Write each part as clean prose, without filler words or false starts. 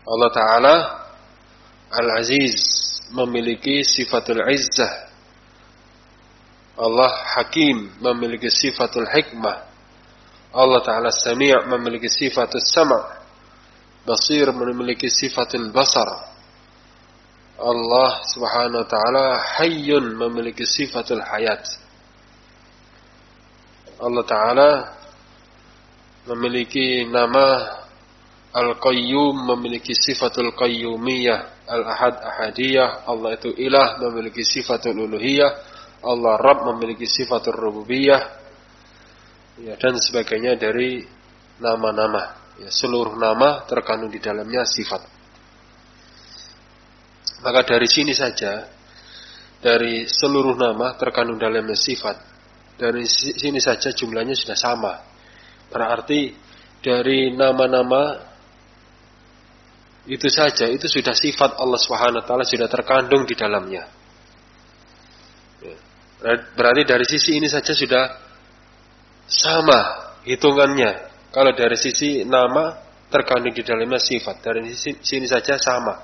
Allah Ta'ala Al-Aziz, memiliki sifatul izzah. Allah Hakim, memiliki sifatul hikmah. Allah Ta'ala Sami' memiliki sifatul sama'. Basir memiliki sifatul basar. Allah Subhanahu wa Ta'ala Hayyun, memiliki sifatul hayat. Allah Ta'ala memiliki nama Al-Qayyum, memiliki sifatul qayyumiyah. Al-Ahad, ahadiyah. Allah itu ilah, memiliki sifatul uluhiyah. Allah Rabb, memiliki sifatul rububiyah, ya, dan sebagainya dari nama-nama, ya, seluruh nama terkandung di dalamnya sifat. Maka dari sini saja, dari seluruh nama terkandung dalamnya sifat, dari sini saja jumlahnya sudah sama. Berarti dari nama-nama itu saja, itu sudah sifat Allah Subhanahu wa Ta'ala, sudah terkandung di dalamnya. Berarti dari sisi ini saja sudah sama hitungannya. Kalau dari sisi nama terkandung di dalamnya sifat, dari sini saja sama.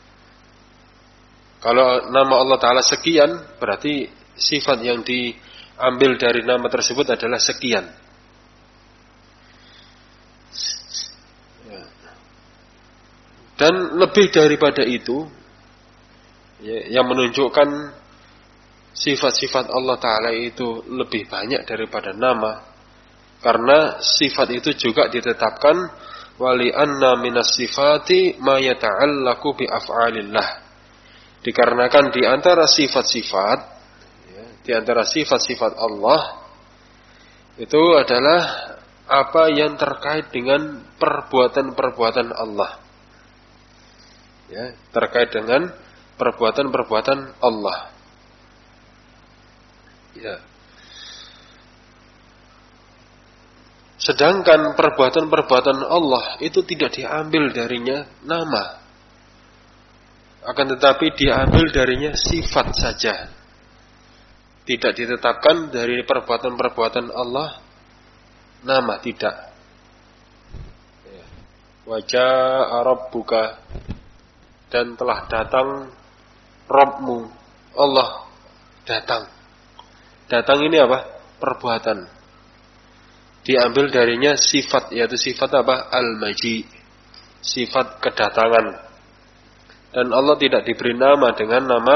Kalau nama Allah Ta'ala sekian, berarti sifat yang diambil dari nama tersebut adalah sekian. Dan lebih daripada itu, ya, yang menunjukkan sifat-sifat Allah Ta'ala itu lebih banyak daripada nama. Karena sifat itu juga ditetapkan wali anna minas sifati ma yata'allaku bi af'alillah. Dikarenakan di antara sifat-sifat, ya, di antara sifat-sifat Allah itu adalah apa yang terkait dengan perbuatan-perbuatan Allah. Ya, terkait dengan perbuatan-perbuatan Allah. Ya. Sedangkan perbuatan-perbuatan Allah itu tidak diambil darinya nama, akan tetapi diambil darinya sifat saja. Tidak ditetapkan dari perbuatan-perbuatan Allah nama, tidak. Ya. Waja'a rabbuka, dan telah datang Rabbmu. Allah datang. Datang ini apa? Perbuatan. Diambil darinya sifat, yaitu sifat apa? Al-Maji, sifat kedatangan. Dan Allah tidak diberi nama dengan nama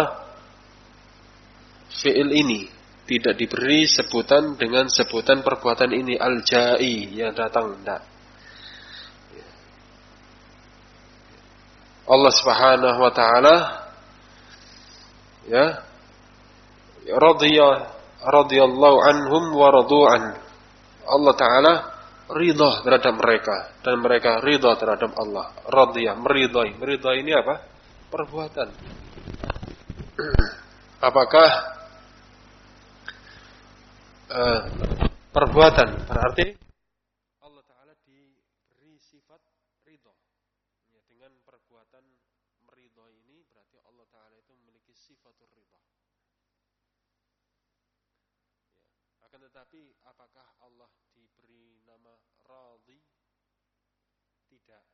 fi'il ini, tidak diberi sebutan dengan sebutan perbuatan ini, Al-Ja'i, yang datang, tidak. Allah Subhanahu wa Ta'ala, ya, radhiyallahu anhum wa radu'an. Allah Ta'ala ridha terhadap mereka dan mereka ridha terhadap Allah. Radhiyah, meridhai. Meridhai ini apa? Perbuatan. Apakah perbuatan? Berarti Allah Ta'ala diberi sifat ridha. Ya, dengan perbuatan meridha ini berarti Allah Ta'ala itu memiliki sifatul ridha. Ya. Akan tetapi apakah Allah diberi nama Radhi? Tidak.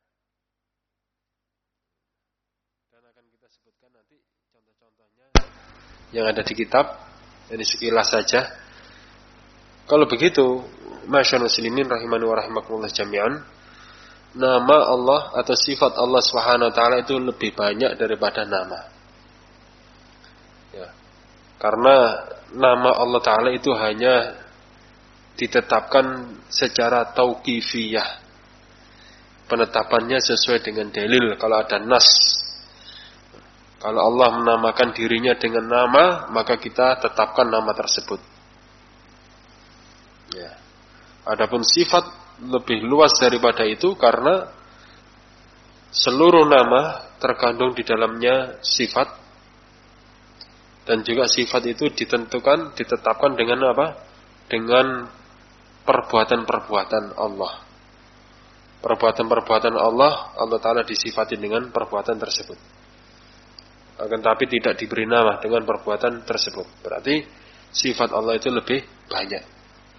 Dan akan kita sebutkan nanti contoh-contohnya yang ada di kitab. Ini sekilas saja. Kalau begitu, masyaallah muslimin rahimani wa rahimakumullah jami'an, nama Allah atau sifat Allah Subhanahu wa Ta'ala itu lebih banyak daripada nama. Ya. Karena nama Allah Ta'ala itu hanya ditetapkan secara tauqifiyah. Penetapannya sesuai dengan dalil, kalau ada nas. Kalau Allah menamakan dirinya dengan nama, maka kita tetapkan nama tersebut. Ya. Adapun sifat lebih luas daripada itu karena seluruh nama terkandung di dalamnya sifat, dan juga sifat itu ditetapkan dengan apa? Dengan perbuatan-perbuatan Allah. Perbuatan-perbuatan Allah Ta'ala disifati dengan perbuatan tersebut. Akan tapi tidak diberi nama dengan perbuatan tersebut. Berarti sifat Allah itu lebih banyak.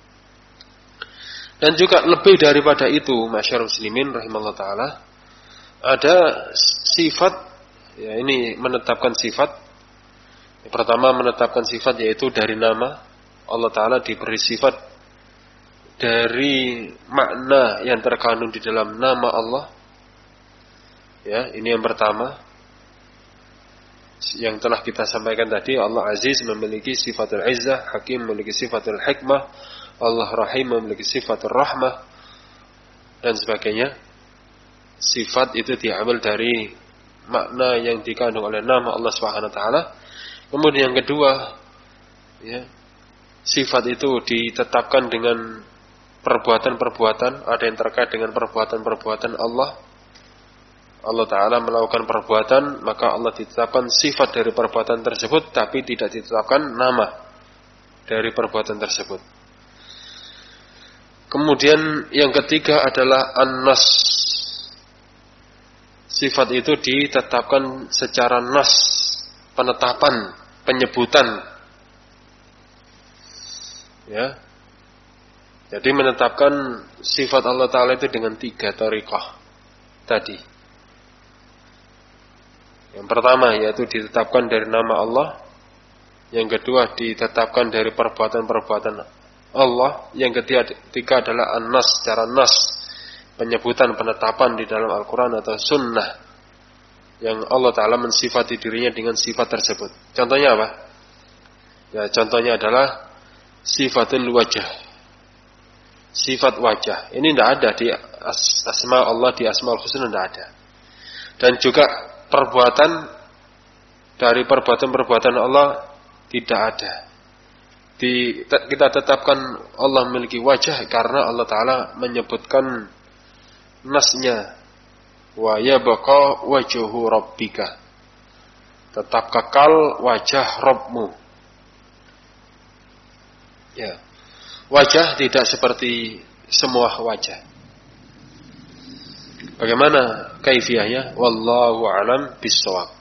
Dan juga lebih daripada itu, masyarakat muslimin rahimallahu ta'ala, Ada sifat, ya ini menetapkan sifat. Yang pertama menetapkan sifat yaitu dari nama. Allah Ta'ala diberi sifat dari makna yang terkandung di dalam nama Allah. Ya, ini yang pertama. Yang telah kita sampaikan tadi, Allah Aziz memiliki sifatul Izzah, Hakim memiliki sifatul Hikmah, Allah Rahim memiliki sifatul Rahmah, dan sebagainya. Sifat itu diambil dari makna yang dikandung oleh nama Allah Subhanahu wa taala. Kemudian yang kedua, ya, sifat itu ditetapkan dengan perbuatan-perbuatan, ada yang terkait dengan perbuatan-perbuatan Allah. Allah Ta'ala melakukan perbuatan, maka Allah ditetapkan sifat dari perbuatan tersebut, tapi tidak ditetapkan nama dari perbuatan tersebut. Kemudian yang ketiga adalah an-nas. Sifat itu ditetapkan secara nas, penetapan, penyebutan. Ya. Jadi menetapkan sifat Allah Ta'ala itu dengan 3 thariqah tadi. Yang pertama yaitu ditetapkan dari nama Allah. Yang kedua ditetapkan dari perbuatan-perbuatan Allah. Yang ketiga adalah an-nas, secara nas, penyebutan, penetapan di dalam Al-Quran atau sunnah, yang Allah Ta'ala mensifati dirinya dengan sifat tersebut. Contohnya apa? Ya, contohnya adalah sifatul wajah. Sifat wajah. Ini tidak ada di asma Allah, di Asmaul Husna tidak ada. Dan juga perbuatan dari perbuatan-perbuatan Allah tidak ada. Kita tetapkan Allah memiliki wajah karena Allah Ta'ala menyebutkan nasnya, wa yabqa wajhu rabbika, tetap kekal wajah Rabbmu. Ya, wajah tidak seperti semua wajah. Bagaimana kaifiyahnya? Wallahu a'lam bissawab.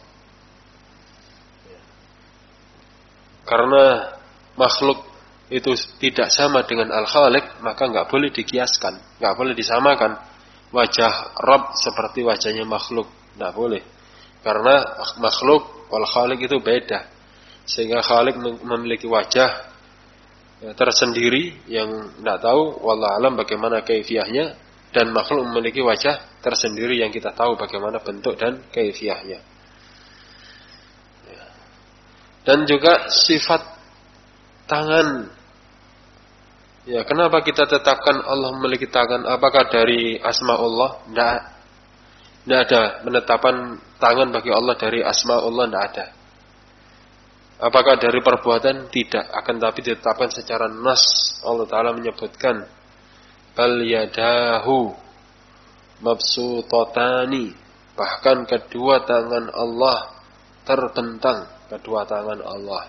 Karena makhluk itu tidak sama dengan Al-Khaliq, maka nggak boleh dikiaskan, nggak boleh disamakan wajah Rabb seperti wajahnya makhluk, tidak boleh. Karena makhluk wal Khaliq itu beda, sehingga Khaliq memiliki wajah tersendiri yang tidak tahu wallahu alam bagaimana kaifiyahnya, dan makhluk memiliki wajah tersendiri yang kita tahu bagaimana bentuk dan kaifiyahnya. Dan juga sifat tangan. Ya, kenapa kita tetapkan Allah memiliki tangan? Apakah dari asma Allah? Tidak ada penetapan tangan bagi Allah dari asma Allah, tidak ada. Apakah dari perbuatan? Tidak. Akan tapi ditetapkan secara nas. Allah Ta'ala menyebutkan bal yadahu mabsutatani, bahkan kedua tangan Allah terbentang, kedua tangan Allah.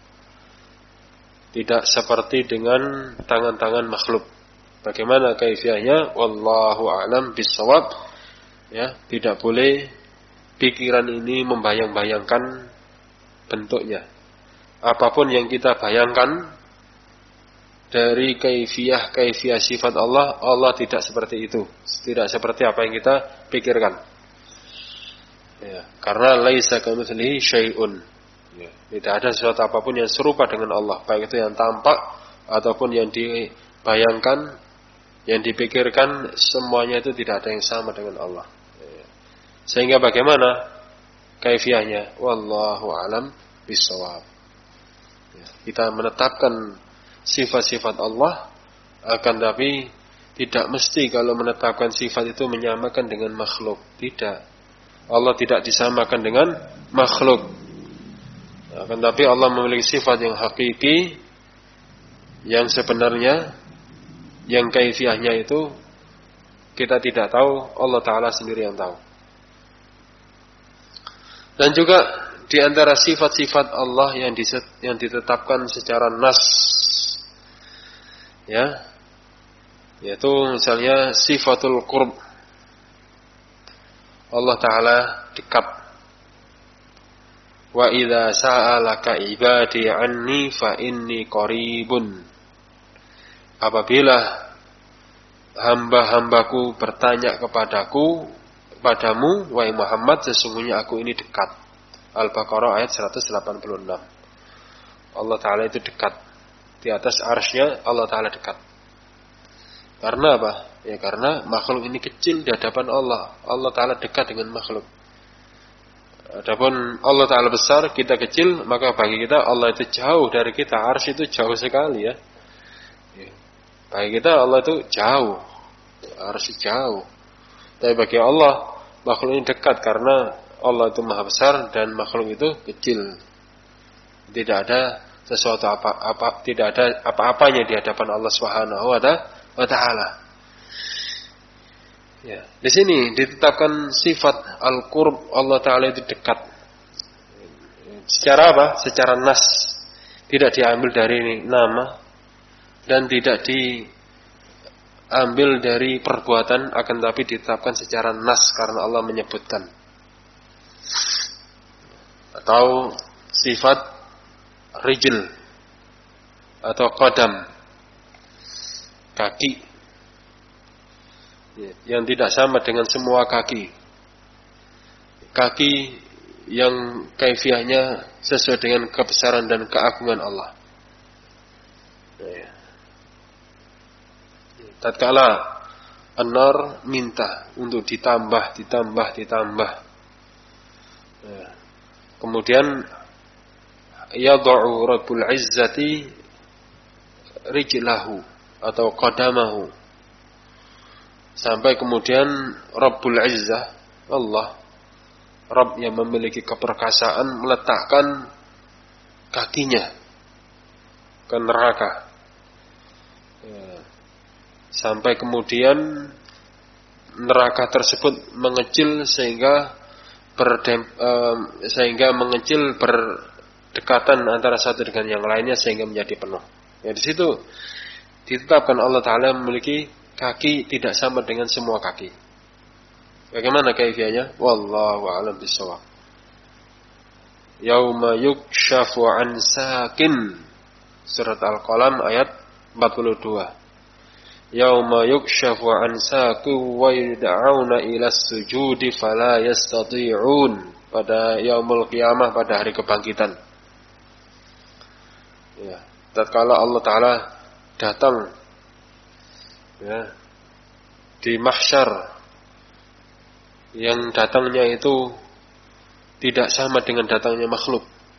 Tidak seperti dengan tangan-tangan makhluk. Bagaimana kaifiyahnya? Wallahu a'lam bissawab. Ya, tidak boleh pikiran ini membayang-bayangkan bentuknya. Apapun yang kita bayangkan dari kaifiyah sifat Allah, Allah tidak seperti itu. Tidak seperti apa yang kita pikirkan. Ya, karena laisa kamitslihi syai'un. Ya, tidak ada sesuatu apapun yang serupa dengan Allah, baik itu yang tampak ataupun yang dibayangkan, yang dipikirkan, semuanya itu tidak ada yang sama dengan Allah. Ya. Sehingga bagaimana kaifiyahnya? Wallahu alam bissawab. Ya, kita menetapkan sifat-sifat Allah, akan tapi tidak mesti kalau menetapkan sifat itu menyamakan dengan makhluk. Tidak. Allah tidak disamakan dengan makhluk. Akan tapi Allah memiliki sifat yang hakiki, yang sebenarnya, yang kaifiyahnya itu kita tidak tahu, Allah Ta'ala sendiri yang tahu. Dan juga di antara sifat-sifat Allah yang ditetapkan secara nas, ya, yaitu misalnya sifatul qurb. Allah Ta'ala dekat. Wa idza sa'alaka ibadi anni fa inni qaribun. Apabila hamba-hambaku bertanya padamu wahai Muhammad, sesungguhnya aku ini dekat. Al-Baqarah ayat 186. Allah Ta'ala itu dekat. Di atas arsy-Nya Allah Ta'ala dekat. Karena apa? Ya karena makhluk ini kecil di hadapan Allah. Allah Ta'ala dekat dengan makhluk. Adapun Allah Ta'ala besar, kita kecil, maka bagi kita Allah itu jauh dari kita. Arsy itu jauh sekali ya. Bagi kita Allah itu jauh. Arsy jauh. Tapi bagi Allah makhluk ini dekat karena Allah itu maha besar dan makhluk itu kecil. Tidak ada sesuatu tidak ada apa-apanya di hadapan Allah Subhanahu wa Ta'ala. Ya, di sini ditetapkan sifat al-qurb, Allah Ta'ala itu dekat. Secara apa? Secara nas. Tidak diambil dari nama dan tidak diambil dari perbuatan, akan tapi ditetapkan secara nas karena Allah menyebutkan. Atau sifat rijl atau qadam, kaki yang tidak sama dengan semua kaki, kaki yang kaifiahnya sesuai dengan kebesaran dan keagungan Allah. Tatkala an-nar minta untuk ditambah. Kemudian yad'u Rabbul Izzati rijlahu atau qadamahu, sampai kemudian Rabbul Izzah, Allah Rabb yang memiliki keperkasaan, meletakkan kakinya ke neraka, sampai kemudian neraka tersebut mengecil sehingga mengecil berdekatan antara satu dengan yang lainnya sehingga menjadi penuh. Ya, di situ ditetapkan Allah Ta'ala memiliki kaki tidak sama dengan semua kaki. Bagaimana kaifiahnya? Wallahu a'lam bishawab. Yauma yukshafu an sakin, surat Al-Qalam ayat 42. Yauma yukshafu an saqi wa yud'auna ila sujudi fala yastati'un, pada yaumul qiyamah, pada hari kebangkitan. Ya, tatkala Allah Ta'ala datang ya di mahsyar, yang datangnya itu tidak sama dengan datangnya makhluk.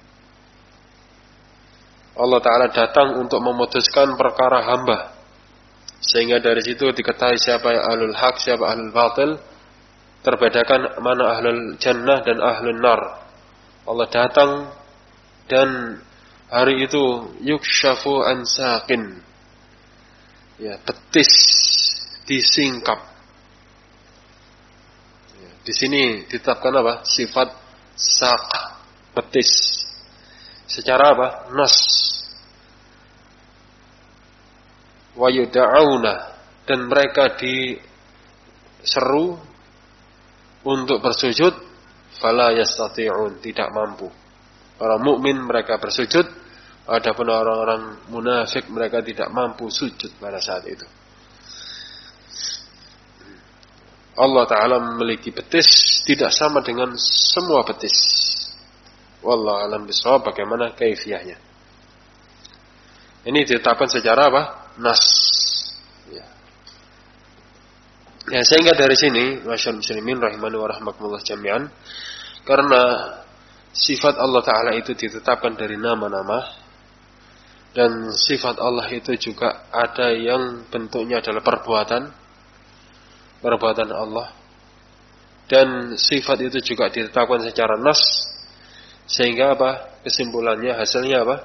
Allah Ta'ala datang untuk memutuskan perkara hamba, sehingga dari situ diketahui siapa yang ahlul haq, siapa ahlul batil, terbedakan mana ahlul jannah dan ahlul nar. Allah datang dan hari itu yukshafu an saqin, ya, betis disingkap. Ya, di sini ditetapkan apa? Sifat saq, betis. Secara apa? Nas. Wa yud'auna, dan mereka diseru untuk bersujud, fala yastati'un, tidak mampu. Orang mukmin mereka bersujud, adapun orang-orang munafik mereka tidak mampu sujud pada saat itu. Allah Ta'ala memiliki betis tidak sama dengan semua betis. Wallahu a'lam bishawab, bagaimana kaifiahnya. Ini ditetapkan secara apa? Nas. Ya, sehingga dari sini, masyaallah muslimin rahimani wa rahmakumullah jami'an, karena sifat Allah Ta'ala itu ditetapkan dari nama-nama, dan sifat Allah itu juga ada yang bentuknya adalah perbuatan Allah, dan sifat itu juga ditetapkan secara nas, sehingga apa? Kesimpulannya, hasilnya apa?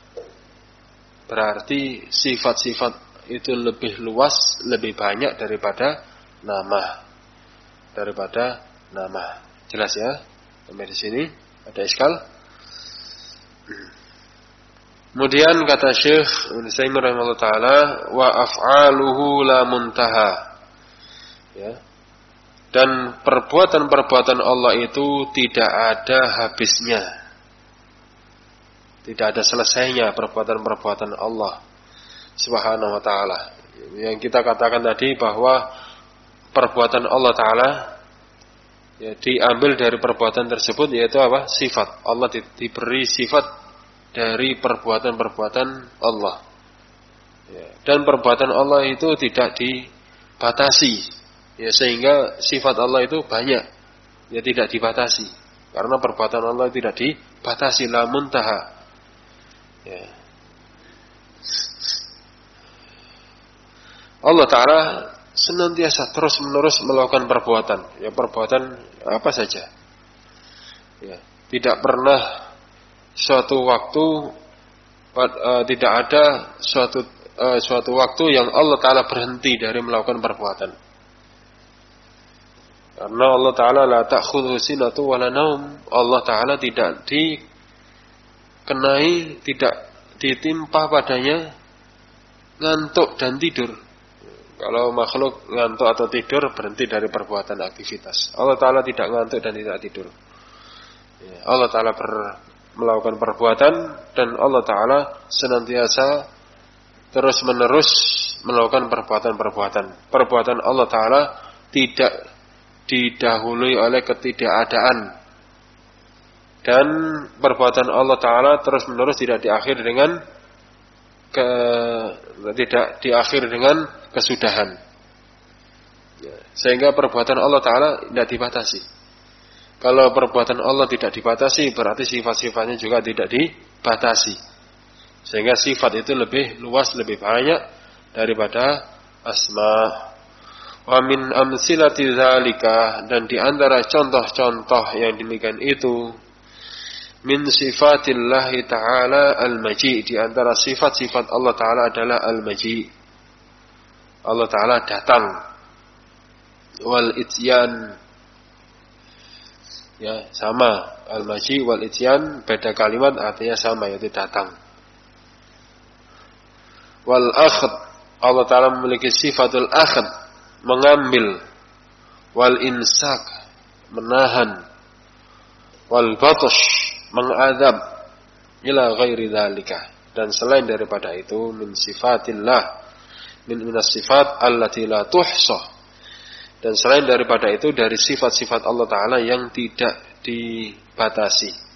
Berarti sifat-sifat itu lebih luas, lebih banyak daripada nama. Jelas ya? Sampai di sini ada iskal. Kemudian kata Syekh Ibnu Utsaimin rahimahullah taala, wa af'aluhu la muntaha. Ya. Dan perbuatan-perbuatan Allah itu tidak ada habisnya. Tidak ada selesainya perbuatan-perbuatan Allah Subhanahu wa ta'ala. Yang kita katakan tadi bahwa perbuatan Allah Ta'ala Ya, diambil dari perbuatan tersebut yaitu apa? Sifat. Allah diberi sifat dari perbuatan-perbuatan Allah. Ya, dan perbuatan Allah itu tidak dibatasi. Ya, sehingga sifat Allah itu banyak. Ya, tidak dibatasi. Karena perbuatan Allah tidak dibatasi, la muntaha. Ya. Allah Ta'ala senantiasa terus-menerus melakukan perbuatan. Ya, perbuatan apa saja. Ya, tidak pernah suatu waktu tidak ada suatu waktu yang Allah Ta'ala berhenti dari melakukan perbuatan. Karena Allah Ta'ala la ta'khudhu sinatu wala naum. Allah Ta'ala tidak dikenai, tidak ditimpa padanya ngantuk dan tidur. Kalau makhluk ngantuk atau tidur berhenti dari perbuatan aktivitas. Allah Ta'ala tidak ngantuk dan tidak tidur. Allah Ta'ala melakukan perbuatan dan Allah Ta'ala senantiasa terus menerus melakukan perbuatan-perbuatan. Perbuatan Allah Ta'ala tidak didahului oleh ketidakadaan. Dan perbuatan Allah Ta'ala terus menerus tidak diakhiri dengan kesudahan. Sehingga perbuatan Allah Ta'ala tidak dibatasi. Kalau perbuatan Allah tidak dibatasi, berarti sifat-sifatnya juga tidak dibatasi. Sehingga sifat itu lebih luas, lebih banyak daripada asma. Wa min amsilati dzalika, dan di antara contoh-contoh yang demikian itu, min sifatillahi ta'ala al-maji', di antara sifat-sifat Allah Ta'ala adalah al-maji'. Allah Ta'ala datang. Wal ityan, ya sama, al-maji' wal ityan beda kalimat artinya sama, yaitu datang. Wal akhd, Allah Ta'ala memiliki sifatul akhd, mengambil. Wal insak, menahan. Wal batash, mengadab. Ila ghairi dzalika, dan selain daripada itu, min sifatillah, min sifat allati la tuhsa, dan selain daripada itu dari sifat-sifat Allah Ta'ala yang tidak dibatasi.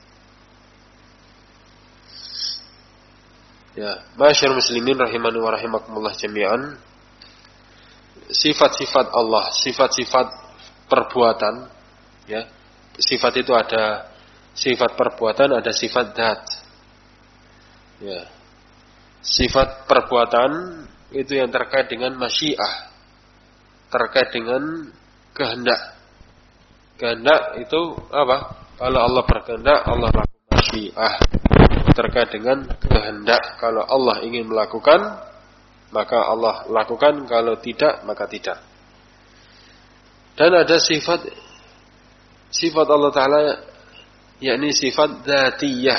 Ya, masyarul muslimin rahimani wa rahimakumullah jami'an. Sifat-sifat Allah, sifat-sifat perbuatan, ya. Sifat itu ada sifat perbuatan, ada sifat dzat. Ya. Sifat perbuatan itu yang terkait dengan masyiah, terkait dengan kehendak. Kehendak itu apa? Kalau Allah berkehendak, Allah lakukan masyiah. Terkait dengan kehendak, kalau Allah ingin melakukan, maka Allah lakukan, kalau tidak, maka tidak. Dan ada sifat Allah Ta'ala, yakni sifat dzatiyah.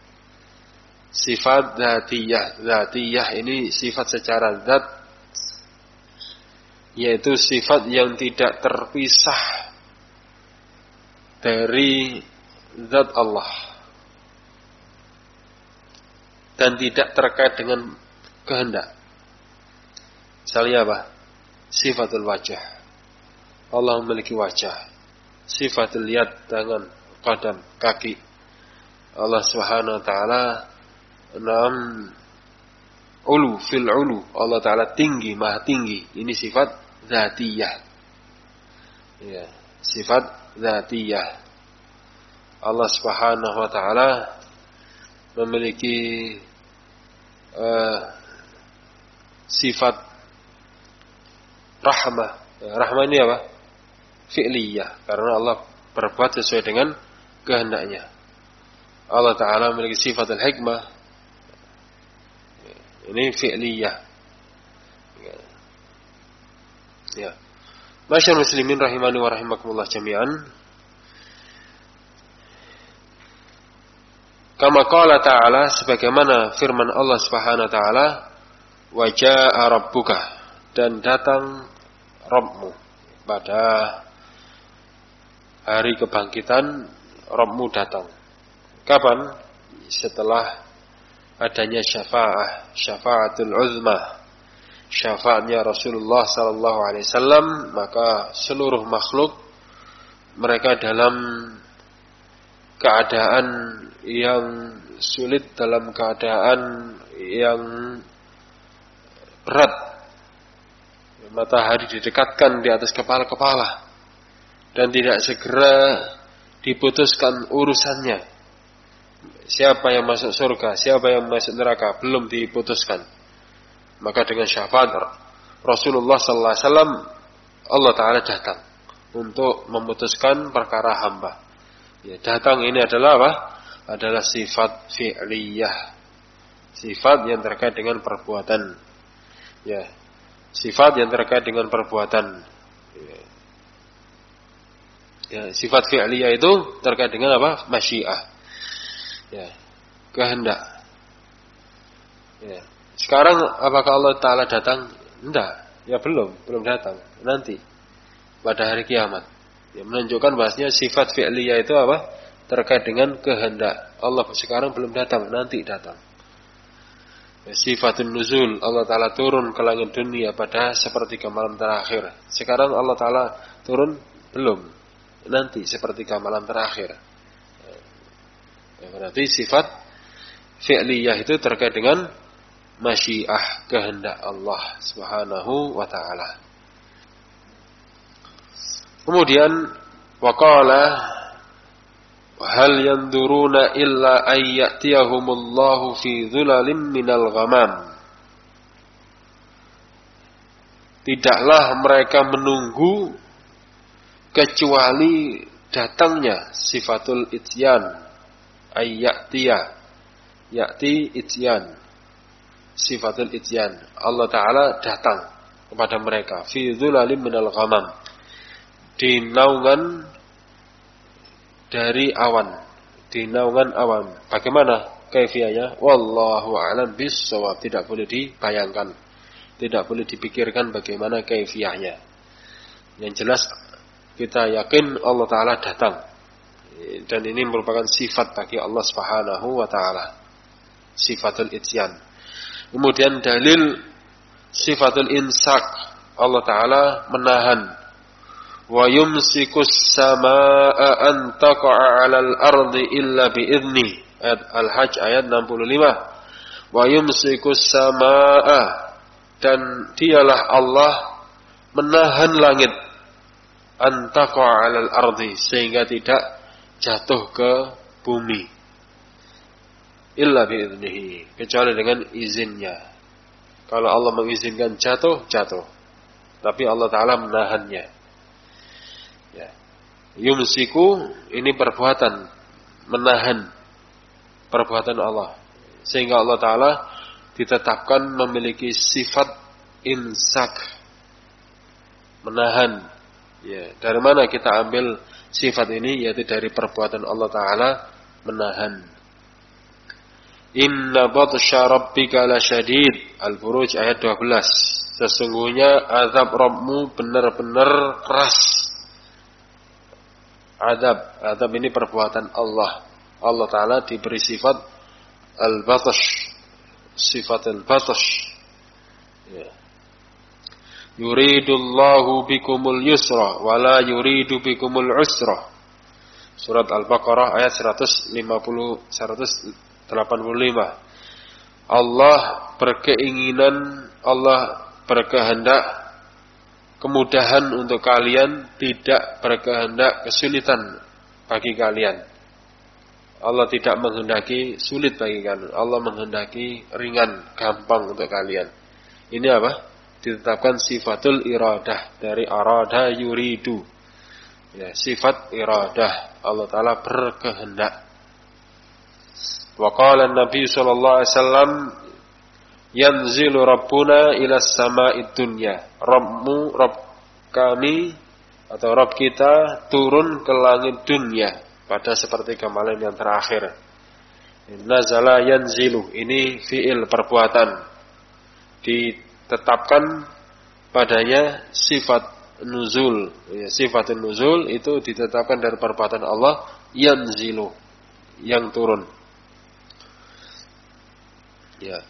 Sifat dzatiyah. Dzatiyah ini sifat secara zat, yaitu sifat yang tidak terpisah dari zat Allah dan tidak terkait dengan kehendak. Misalnya apa? Sifatul wajah. Allah memiliki wajah. Sifatul yad, tangan, qadam, kaki. Allah Subhanahu wa Ta'ala ulu fil ulu. Allah Ta'ala tinggi, maha tinggi. Ini sifat dzatiyah. Ya, sifat dzatiyah. Allah Subhanahu wa Ta'ala memiliki sifat rahmah. Rahmah ini apa? Fi'liyah, karena Allah berbuat sesuai dengan kehendaknya. Allah Ta'ala memiliki sifat al-hikmah. Ini fi'liyah. Ya. Masyaallah muslimin rahimani wa rahimakumullah jami'an. Kama qala ta'ala, sebagaimana firman Allah Subhanahu wa ta'ala, wa jaa'a rabbuka, dan datang Rabbmu pada hari kebangkitan. Rabbmu datang kapan? Setelah adanya syafaatul uzma, syafaatnya Rasulullah sallallahu alaihi wasallam, maka seluruh makhluk mereka dalam keadaan yang sulit, dalam keadaan yang berat. Matahari didekatkan di atas kepala-kepala dan tidak segera diputuskan urusannya. Siapa yang masuk surga, siapa yang masuk neraka, belum diputuskan. Maka dengan syafaat Rasulullah sallallahu alaihi wasallam, Allah Ta'ala datang untuk memutuskan perkara hamba. Ya, datang ini adalah apa? Adalah sifat fi'liyah, sifat yang terkait dengan perbuatan. Ya, sifat yang terkait dengan perbuatan. Ya, sifat fi'liyah itu terkait dengan apa? Masyiah. Ya, kehendak. Ya. Sekarang apakah Allah Ta'ala datang? Enggak. Ya belum datang. Nanti pada hari kiamat. Ya, menunjukkan bahasanya sifat fi'liyah itu apa? Terkait dengan kehendak. Allah sekarang belum datang, nanti datang. Ya, sifatun nuzul, Allah Ta'ala turun ke langit dunia pada sepertiga malam terakhir. Sekarang Allah Ta'ala turun belum, nanti sepertiga malam terakhir. Ya, berarti sifat fi'liyah itu terkait dengan masyiah, kehendak Allah Subhanahu wa Ta'ala. Kemudian waqala hal yanduruna illa ayyatiyahumullahu fi dhulalin minal ghamam. Tidaklah mereka menunggu kecuali datangnya sifatul ityan, ayyatiyah, ya'ti ityan, sifatul ityan. Allah Ta'ala datang kepada mereka fi dhulalin minal ghamam, di naungan dari awan, di naungan awan. Bagaimana kaifiahnya? Wallahu a'lam bissawab. Tidak boleh dibayangkan, tidak boleh dipikirkan bagaimana kaifiahnya. Yang jelas kita yakin Allah Ta'ala datang, dan ini merupakan sifat bagi Allah Subhanahu wa Ta'ala, sifatul ityan. Kemudian dalil sifatul imsak, Allah Ta'ala menahan. Wa yumsikus samaa'a an taqa'a 'alal ardi illa bi'idznih. Ayat Al-Hajj ayat 65. Wa yumsikus samaa'a, dan dialah Allah menahan langit, an taqa'a 'alal ardi, sehingga tidak jatuh ke bumi, illa bi'idznih, kecuali dengan izinnya. Kalau Allah mengizinkan jatuh, tapi Allah Ta'ala menahannya. Ya. Yumsiku ini perbuatan, menahan, perbuatan Allah, sehingga Allah Ta'ala ditetapkan memiliki sifat imsak, menahan. Ya. Dari mana kita ambil sifat ini? Yaitu dari perbuatan Allah Ta'ala menahan. Inna batsya rabbika lasyadid. Al-Buruj ayat 12. Sesungguhnya azab Rabbmu benar-benar keras. Azab ini perbuatan Allah. Allah Ta'ala diberi sifat al-batsh, sifat al-batsh. Ya. Yuridullahu bikumul yusra wa la yuridu bikumul usra. Surat Al-Baqarah ayat 185. Allah berkeinginan, Allah berkehendak kemudahan untuk kalian, tidak berkehendak kesulitan bagi kalian. Allah tidak menghendaki sulit bagi kalian, Allah menghendaki ringan, gampang untuk kalian. Ini apa? Ditetapkan sifatul iradah, dari arada yuridu. Ya, sifat iradah, Allah Ta'ala berkehendak. Wa qala an-nabi sallallahu alaihi wasallam, yanzilu rabbuna ila sama'id dunya. Rabb kami atau Rabb kita turun ke langit dunia pada sepertiga malam yang terakhir. Nazala yanzilu, ini fi'il perbuatan, ditetapkan padanya sifat nuzul. Ya, sifat nuzul itu ditetapkan dari perbuatan Allah, yanzilu, yang turun. Ya.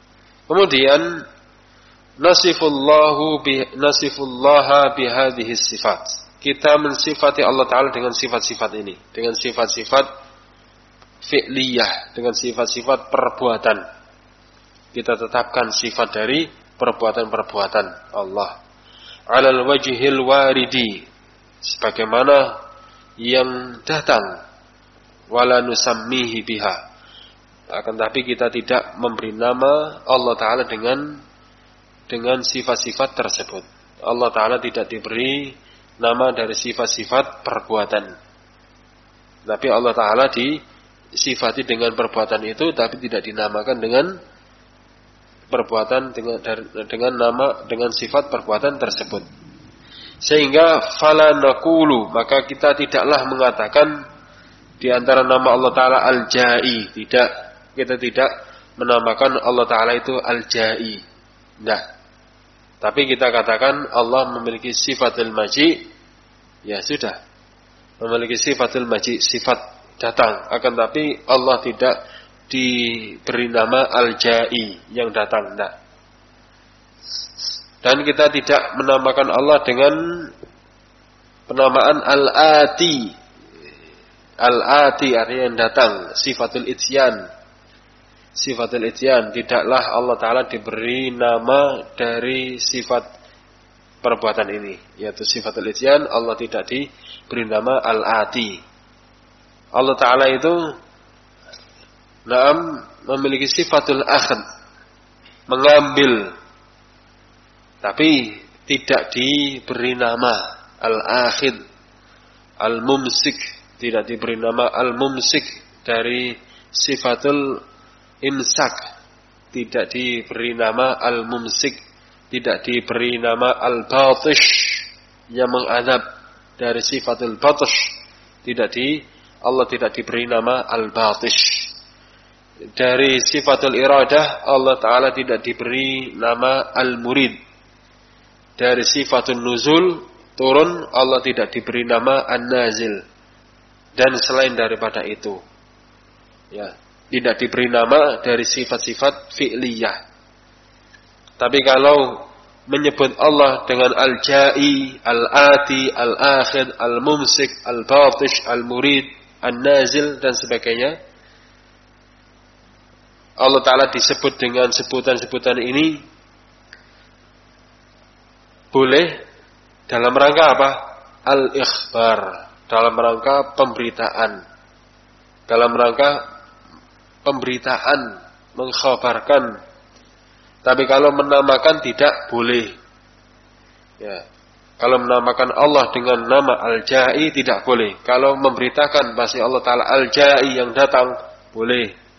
Kemudian nasifullaha bihadhihi sifat. kita mensifati Allah Ta'ala dengan sifat-sifat ini, dengan sifat-sifat fi'liyah, dengan sifat-sifat perbuatan. Kita tetapkan sifat dari perbuatan-perbuatan Allah. Alal wajhil waridi, sebagaimana yang datang, wala nusammihi biha. Akan tapi kita tidak memberi nama Allah Ta'ala dengan sifat-sifat tersebut. Allah Ta'ala tidak diberi nama dari sifat-sifat perbuatan. Tapi Allah Ta'ala disifati dengan perbuatan itu, tapi tidak dinamakan dengan perbuatan dengan sifat perbuatan tersebut. Sehingga fala naqulu, maka kita tidaklah mengatakan di antara nama Allah Ta'ala Al-Ja'i. Tidak, kita tidak menamakan Allah Ta'ala itu Al-Ja'i. Nah, tapi kita katakan Allah memiliki sifatul maji, ya sudah, memiliki sifatul maji, sifat datang. Akan tapi Allah tidak diberi nama Al-Ja'i, yang datang. Nah, dan kita tidak menamakan Allah dengan penamaan Al-Ati. Al-Ati artinya yang datang, sifatul ityan. Sifatul ityan, tidaklah Allah Ta'ala diberi nama dari sifat perbuatan ini, yaitu sifatul ityan. Allah tidak diberi nama Al-Ati. Allah Ta'ala itu memiliki sifatul akhd, mengambil, tapi tidak diberi nama Al-Akhid, Al-Mumsik, tidak diberi nama Al-Mumsik dari sifatul imsak, tidak diberi nama Al-Mumsik, tidak diberi nama Al-Batish, yang mengadab, dari sifatul Batish, Allah tidak diberi nama Al-Batish. Dari sifatul iradah, Allah Ta'ala tidak diberi nama Al-Murid. Dari sifatul nuzul, turun, Allah tidak diberi nama An-Nazil. Dan selain daripada itu, ya, tidak diberi nama dari sifat-sifat fi'liyah. Tapi kalau menyebut Allah dengan Al-Ja'i, Al-Ati, Al-Akhid, Al-Mumsik, Al-Batish, Al-Murid, An-Nazil, dan sebagainya, Allah Ta'ala disebut dengan sebutan-sebutan ini boleh dalam rangka apa? Al-ikhbar, dalam rangka pemberitaan, dalam rangka pemberitaan, mengkhabarkan. Tapi kalau menamakan tidak boleh. Ya, kalau menamakan Allah dengan nama Al-Ja'i tidak boleh. Kalau memberitakan bahwa Allah Ta'ala Al-Ja'i yang datang, boleh.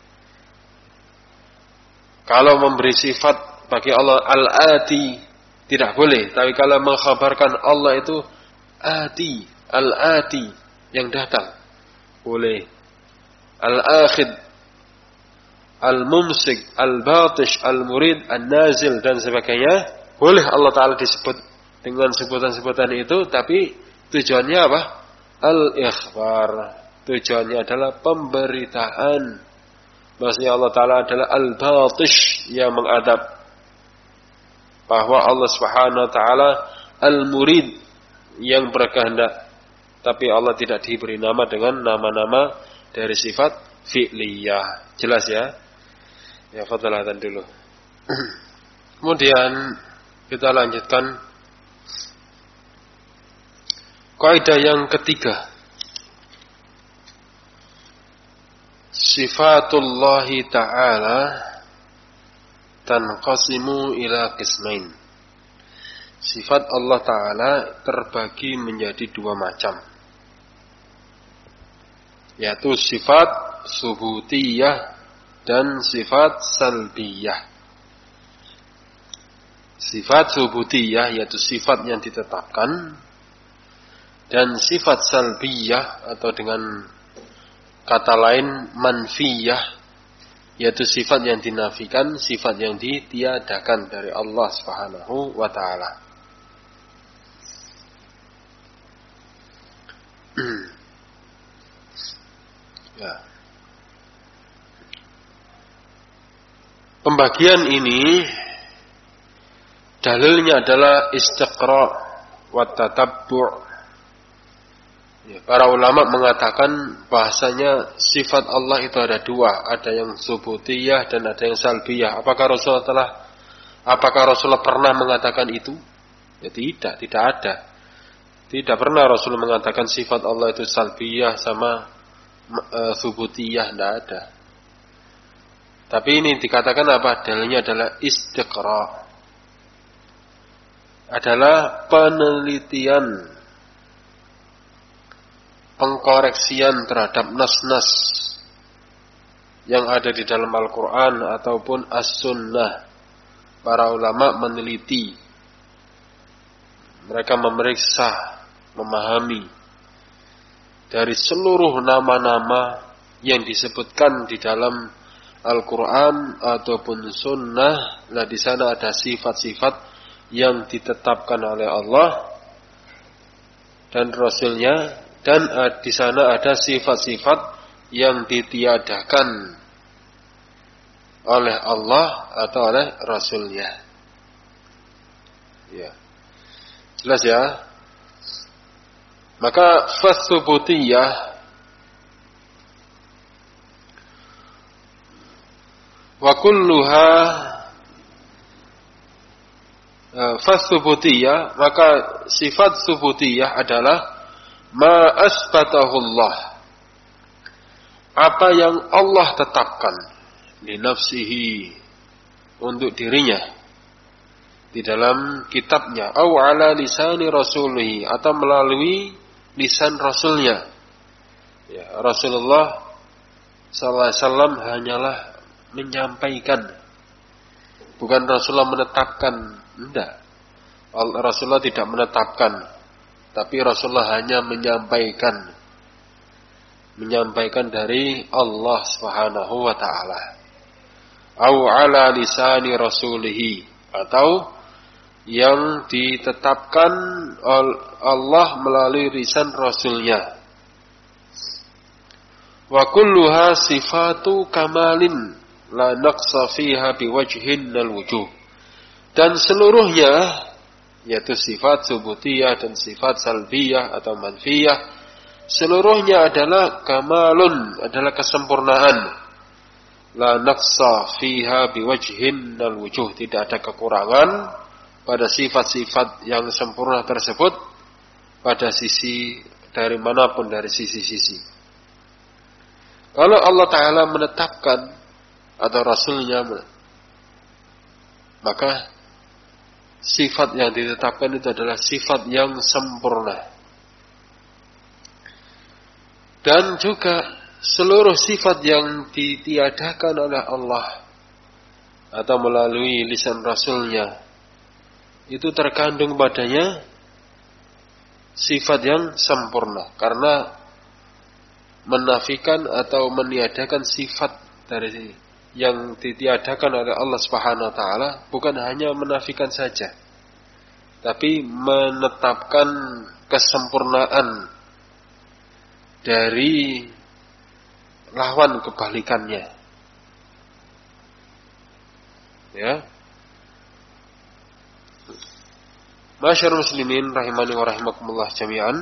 Kalau memberi sifat bagi Allah Al-Ati tidak boleh. Tapi kalau mengkhabarkan Allah itu Ati, Al-Ati yang datang, boleh. Al-Akhid, Al-Mumsik, Al-Batish, Al-Murid, An-Nazil, dan sebagainya, boleh Allah Ta'ala disebut dengan sebutan-sebutan itu. Tapi tujuannya apa? Al-ikhbar, tujuannya adalah pemberitaan bahwasanya Allah Ta'ala adalah Al-Batish, yang mengadab, bahwa Allah Subhanahu Wa Ta'ala Al-Murid, yang berkehendak. Tapi Allah tidak diberi nama dengan nama-nama dari sifat fi'liyah. Jelas ya? Ya, fadhalatan dulu. Kemudian kita lanjutkan kaidah yang ketiga. Sifatullahi ta'ala tanqasimu ila qismain. Sifat Allah Ta'ala terbagi menjadi dua macam, yaitu sifat subutiyah dan sifat salbiyah. Sifat subutiyah yaitu sifat yang ditetapkan, dan sifat salbiyah atau dengan kata lain manfiyah, yaitu sifat yang dinafikan, sifat yang ditiadakan dari Allah Subhanahu wa Ta'ala. Ya. Pembagian ini dalilnya adalah istiqra' wa tatabbu', Ya, para ulama mengatakan bahasanya sifat Allah itu ada dua, ada yang subutiyah dan ada yang salbiyah. Apakah Rasulullah pernah mengatakan itu? Ya tidak ada. Tidak pernah Rasulullah mengatakan sifat Allah itu salbiyah sama subutiyah, tidak ada. Tapi ini dikatakan apa? Dalilnya adalah istiqra. Adalah penelitian, pengkoreksian terhadap nas-nas yang ada di dalam Al-Quran ataupun As-Sunnah. Para ulama meneliti, mereka memeriksa, memahami dari seluruh nama-nama yang disebutkan di dalam Al-Quran ataupun Sunnah. Nah, di sana ada sifat-sifat yang ditetapkan oleh Allah dan Rasulnya, dan di sana ada sifat-sifat yang ditiadakan oleh Allah atau oleh Rasulnya. Ya, jelas ya. Maka fasubutiyah wa kulluha fasubutiyah, maka sifat subutiyah adalah ma asbatahullah, apa yang Allah tetapkan li nafsihi, untuk dirinya di dalam kitabnya, au ala lisani rasulihi, atau melalui lisan rasulnya. Ya, Rasulullah sallallahu alaihi wasallam hanyalah menyampaikan, bukan Rasulullah menetapkan. Tidak, Rasulullah tidak menetapkan, tapi Rasulullah hanya menyampaikan dari Allah Subhanahu wa taala. Au ala lisani rasulihi, atau yang ditetapkan Allah melalui lisan rasulnya. Wa kulluha sifatu kamalin la naqsa fiha biwajhin al wujuh. Dan seluruhnya, yaitu sifat subutiyah dan sifat salbiyah atau manfiyah, seluruhnya adalah kamalun, adalah kesempurnaan. La naqsa fiha biwajhin al wujuh, tidak ada kekurangan pada sifat-sifat yang sempurna tersebut pada sisi dari manapun dari sisi-sisi. Kalau Allah Ta'ala menetapkan atau Rasulnya, maka sifat yang ditetapkan itu adalah sifat yang sempurna. Dan juga seluruh sifat yang ditiadakan oleh Allah atau melalui lisan Rasulnya, itu terkandung padanya sifat yang sempurna. Karena menafikan atau meniadakan sifat dari yang ditiadakan oleh Allah Subhanahu wa taala bukan hanya menafikan saja, tapi menetapkan kesempurnaan dari lawan kebalikannya. Ya. Masyarul muslimin rahimani wa rahimakumullah jami'an.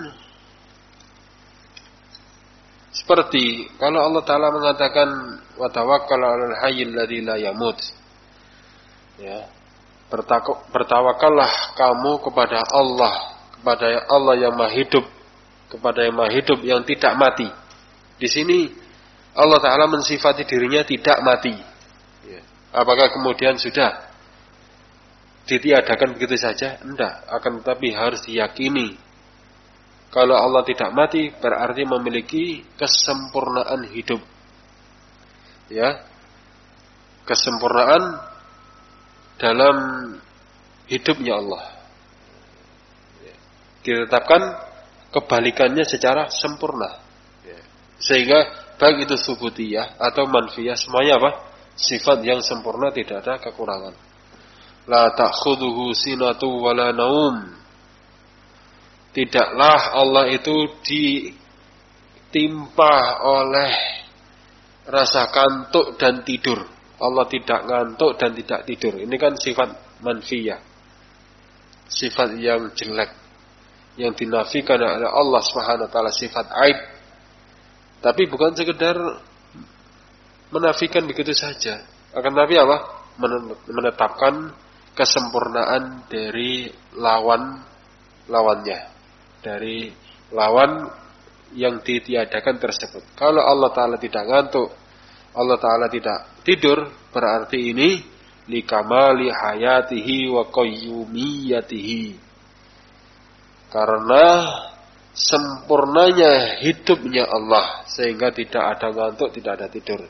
Seperti kalau Allah Ta'ala mengatakan wa tawakkal 'alal hayyil ladzi la yamut. Ya. Bertawakallah kamu kepada Allah yang Maha Hidup, kepada yang Maha Hidup yang tidak mati. Di sini Allah Ta'ala mensifati dirinya tidak mati. Ya. Apakah kemudian sudah ditiadakan begitu saja? Tidak. Akan tetapi harus diyakini kalau Allah tidak mati berarti memiliki kesempurnaan hidup. Ya. Kesempurnaan dalam hidupnya Allah. Ya. Ditetapkan kebalikannya secara sempurna. Ya. Sehingga baik itu subutiyah atau manfiyah, semuanya apa? Sifat yang sempurna, tidak ada kekurangan. La ta'khudhuhu sinatu wala naum. Tidaklah Allah itu ditimpa oleh rasa kantuk dan tidur. Allah tidak ngantuk dan tidak tidur. Ini kan sifat manfiyah, sifat yang jelek, yang dinafikan oleh Allah Subhanahu wa taala sifat aib. Tapi bukan sekedar menafikan begitu saja. Akan tapi apa? Menetapkan kesempurnaan dari lawannya, dari lawan yang ditiadakan tersebut. Kalau Allah Ta'ala tidak ngantuk, Allah Ta'ala tidak tidur, berarti ini likamali hayatihi wa qayyumiyatihi, karena sempurnanya hidupnya Allah, sehingga tidak ada ngantuk, tidak ada tidur.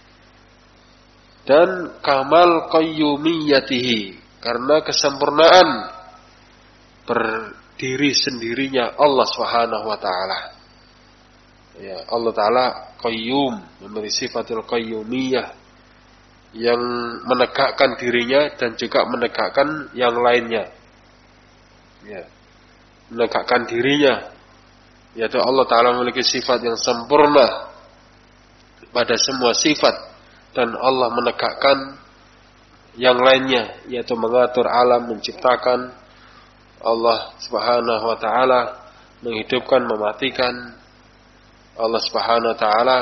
Dan kamal qayyumiyatihi, karena kesempurnaan berdiri sendirinya Allah Subhanahu wa taala. Ya, Allah taala qayyum, memiliki sifatul qayyumiyah yang menegakkan dirinya dan juga menegakkan yang lainnya. Ya, menegakkan dirinya, yaitu Allah taala memiliki sifat yang sempurna pada semua sifat. Dan Allah menegakkan yang lainnya, yaitu mengatur alam, menciptakan. Allah Subhanahu wa taala menghidupkan, mematikan. Allah Subhanahu wa taala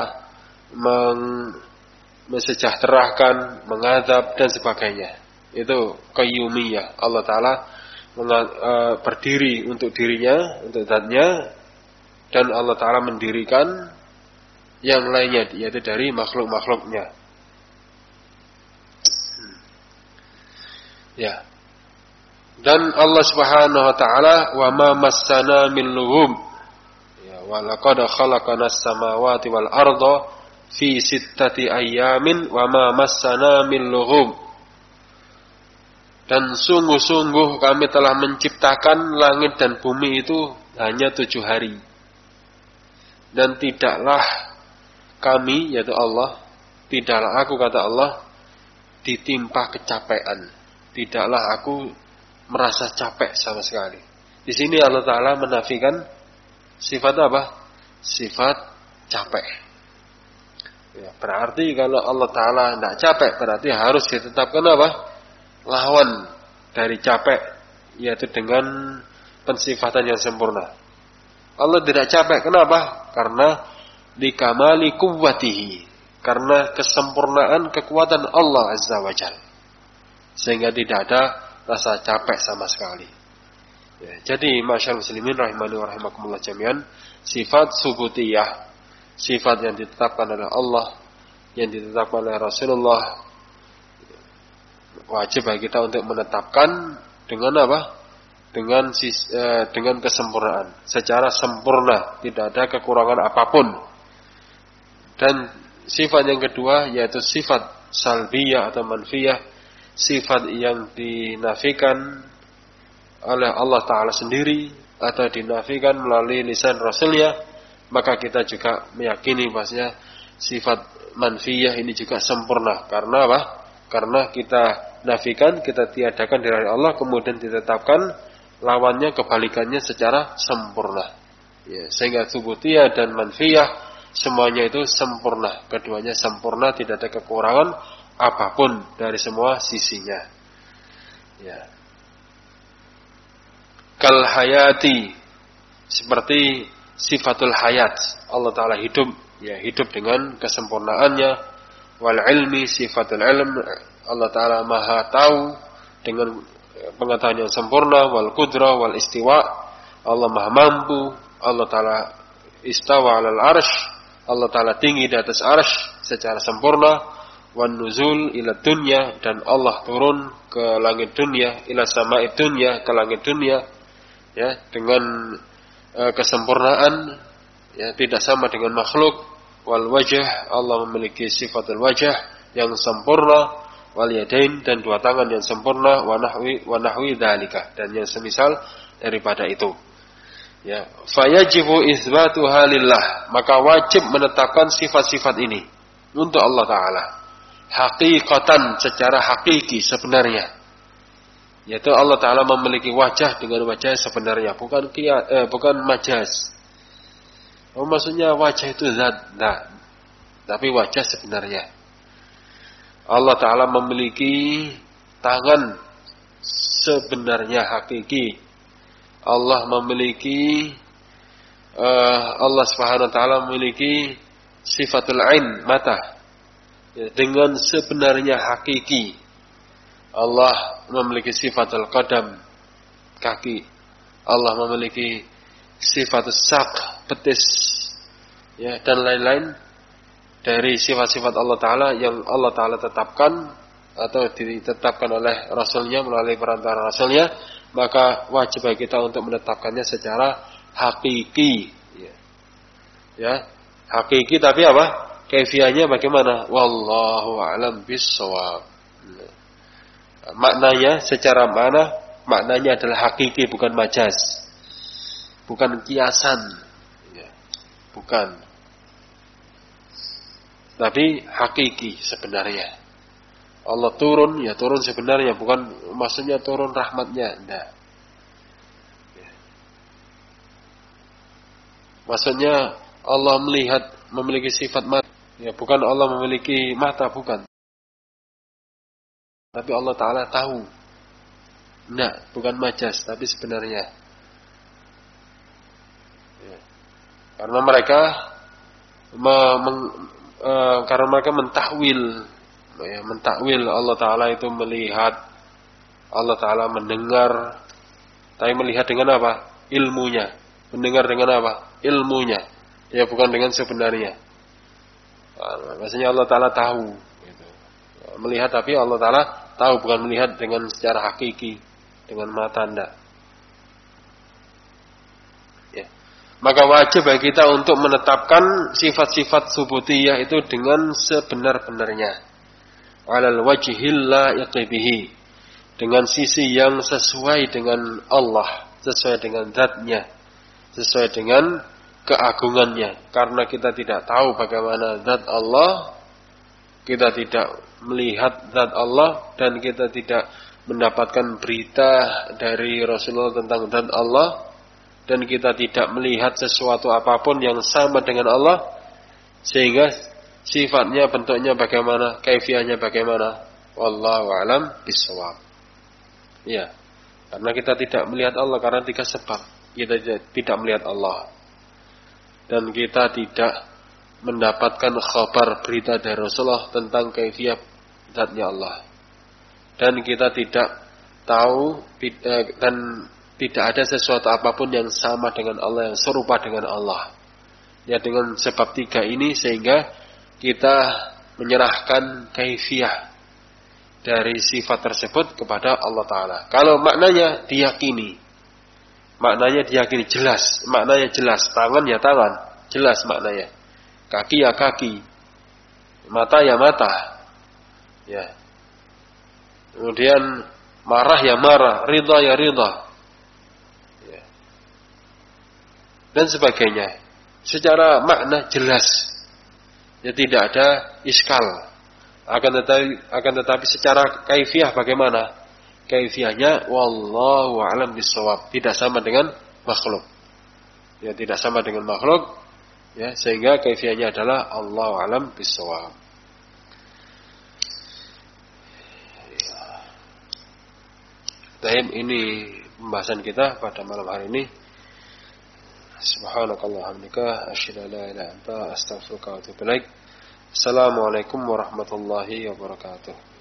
mensejahterakan, mengadab dan sebagainya. Itu qayyumiyah. Allah taala berdiri untuk dirinya, untuk zatnya, dan Allah taala mendirikan yang lainnya, yaitu dari makhluk-makhluknya. Ya. Dan Allah Subhanahu wa taala wa ma massana min lughub. Ya, wa laqad khalaqanas samawati wal arda fi sittati ayyamin wa ma massana min lughub. Dan sungguh-sungguh kami telah menciptakan langit dan bumi itu hanya 7 hari. Dan tidaklah kami, yaitu Allah, tidaklah aku, kata Allah, ditimpa kecapean. Tidaklah aku merasa capek sama sekali. Di sini Allah Ta'ala menafikan sifat apa? Sifat capek. Ya, berarti kalau Allah Ta'ala tidak capek, berarti harus ditetapkan apa? Lawan dari capek, yaitu dengan pensifatan yang sempurna. Allah tidak capek, kenapa? Karena likamali quwwatihi, karena kesempurnaan kekuatan Allah Azza wa Jalla, sehingga tidak ada rasa capek sama sekali. Ya, jadi masyaallah muslimin rahimani wa rahimakumullah jami'an, sifat subutiyah, sifat yang ditetapkan oleh Allah, yang ditetapkan oleh Rasulullah, wajib bagi kita untuk menetapkan dengan apa? Dengan kesempurnaan, secara sempurna, tidak ada kekurangan apapun. Dan sifat yang kedua yaitu sifat salbiyah atau manfiyah, sifat yang dinafikan oleh Allah Ta'ala sendiri atau dinafikan melalui lisan Rasulnya, maka kita juga meyakini bahasanya sifat manfiyah ini juga sempurna. Karena apa? Karena kita nafikan, kita tiadakan dari Allah, kemudian ditetapkan lawannya, kebalikannya secara sempurna. Ya, sehingga subutiyah dan manfiyah semuanya itu sempurna. Keduanya sempurna, tidak ada kekurangan apapun dari semua sisinya. Ya. Kal hayati, seperti sifatul hayat, Allah Ta'ala hidup, ya, hidup dengan kesempurnaannya. Wal ilmi, sifatul ilm, Allah Ta'ala maha tahu dengan pengetahuan yang sempurna. Wal qudrah wal istiwa, Allah maha mampu. Allah Ta'ala istawa alal arsh, Allah Ta'ala tinggi di atas arsh secara sempurna. Wan nuzul ila dunya, dan Allah turun ke langit dunia, ila sama'id dunya, ke langit dunia, ya, dengan kesempurnaan, ya, tidak sama dengan makhluk. Wal wajh, Allah memiliki sifatul wajh yang sempurna. Wal yadain, dan 2 tangan yang sempurna. Wa nahwi dzalika, dan yang semisal daripada itu. Ya, fayajibu itsbatuha lillah, maka wajib menetapkan sifat-sifat ini untuk Allah Ta'ala. Hakikatan, secara hakiki sebenarnya, yaitu Allah Ta'ala memiliki wajah dengan wajah sebenarnya, bukan majaz. Maksudnya wajah itu zat, nah, tapi wajah sebenarnya. Allah Ta'ala memiliki tangan sebenarnya hakiki. Allah memiliki Allah Subhanahu wa taala memiliki sifatul ain, mata. Ya, dengan sebenarnya hakiki. Allah memiliki sifatul qadam, kaki. Allah memiliki sifatul sak, betis. Ya, dan lain-lain dari sifat-sifat Allah taala yang Allah taala tetapkan atau ditetapkan oleh Rasulnya melalui perantara Rasulnya, maka wajib bagi kita untuk menetapkannya secara hakiki. Ya, hakiki tapi apa? Kaifiahnya bagaimana? Wallahu a'lam bissawab. Maknanya secara maknanya adalah hakiki, bukan majaz, bukan kiasan, ya, bukan. Tapi hakiki sebenarnya. Allah turun, ya turun sebenarnya, bukan maksudnya turun rahmatnya, enggak. Ya. Maksudnya Allah melihat, memiliki sifat mata. Ya, bukan Allah memiliki mata, bukan. Tapi Allah Ta'ala tahu. Nah, bukan majas, tapi sebenarnya. Ya. Karena mereka mentakwil, ya, mentakwil Allah Ta'ala itu melihat, Allah Ta'ala mendengar. Tapi melihat dengan apa? Ilmunya. Mendengar dengan apa? Ilmunya. Ya, bukan dengan sebenarnya. Maksudnya Allah Ta'ala tahu gitu. Melihat tapi Allah Ta'ala tahu, bukan melihat dengan secara hakiki, dengan mata anda. Ya. Maka wajib bagi kita untuk menetapkan sifat-sifat subutiyah itu dengan sebenar-benarnya, alal wajhil laiqi bihi, dengan sisi yang sesuai dengan Allah, sesuai dengan zatnya, sesuai dengan keagungannya. Karena kita tidak tahu bagaimana zat Allah, kita tidak melihat zat Allah, dan kita tidak mendapatkan berita dari Rasulullah tentang zat Allah, dan kita tidak melihat sesuatu apapun yang sama dengan Allah, sehingga sifatnya, bentuknya bagaimana, kaifiahnya bagaimana, wallahu a'lam bishawab. Ya, karena kita tidak melihat Allah karena 3 sebab. Kita tidak melihat Allah, dan kita tidak mendapatkan khabar, berita dari Rasulullah tentang kaifiah zatnya Allah, dan kita tidak tahu dan tidak ada sesuatu apapun yang sama dengan Allah, yang serupa dengan Allah. Ya, dengan sebab 3 ini sehingga kita menyerahkan kaifiah dari sifat tersebut kepada Allah Ta'ala. Kalau maknanya diyakini, jelas, maknanya jelas, tangan ya tangan, jelas maknanya, kaki ya kaki, mata ya mata, ya. Kemudian marah ya marah, ridha ya ridha, ya. Dan sebagainya. Secara makna jelas, ya tidak ada iskal. Akan tetapi secara kaifiah bagaimana? Kaifiahnya wallahu a'lam bishawab, tidak sama dengan makhluk. Ya, tidak sama dengan makhluk, ya, sehingga kaifiahnya adalah Allahu a'lam bishawab. Baik, ini pembahasan kita pada malam hari ini. Subhanakallahumma hamdika asyhadu an la ilaha illa anta astaghfiruka wa atubu ilaik. Assalamualaikum warahmatullahi wabarakatuh.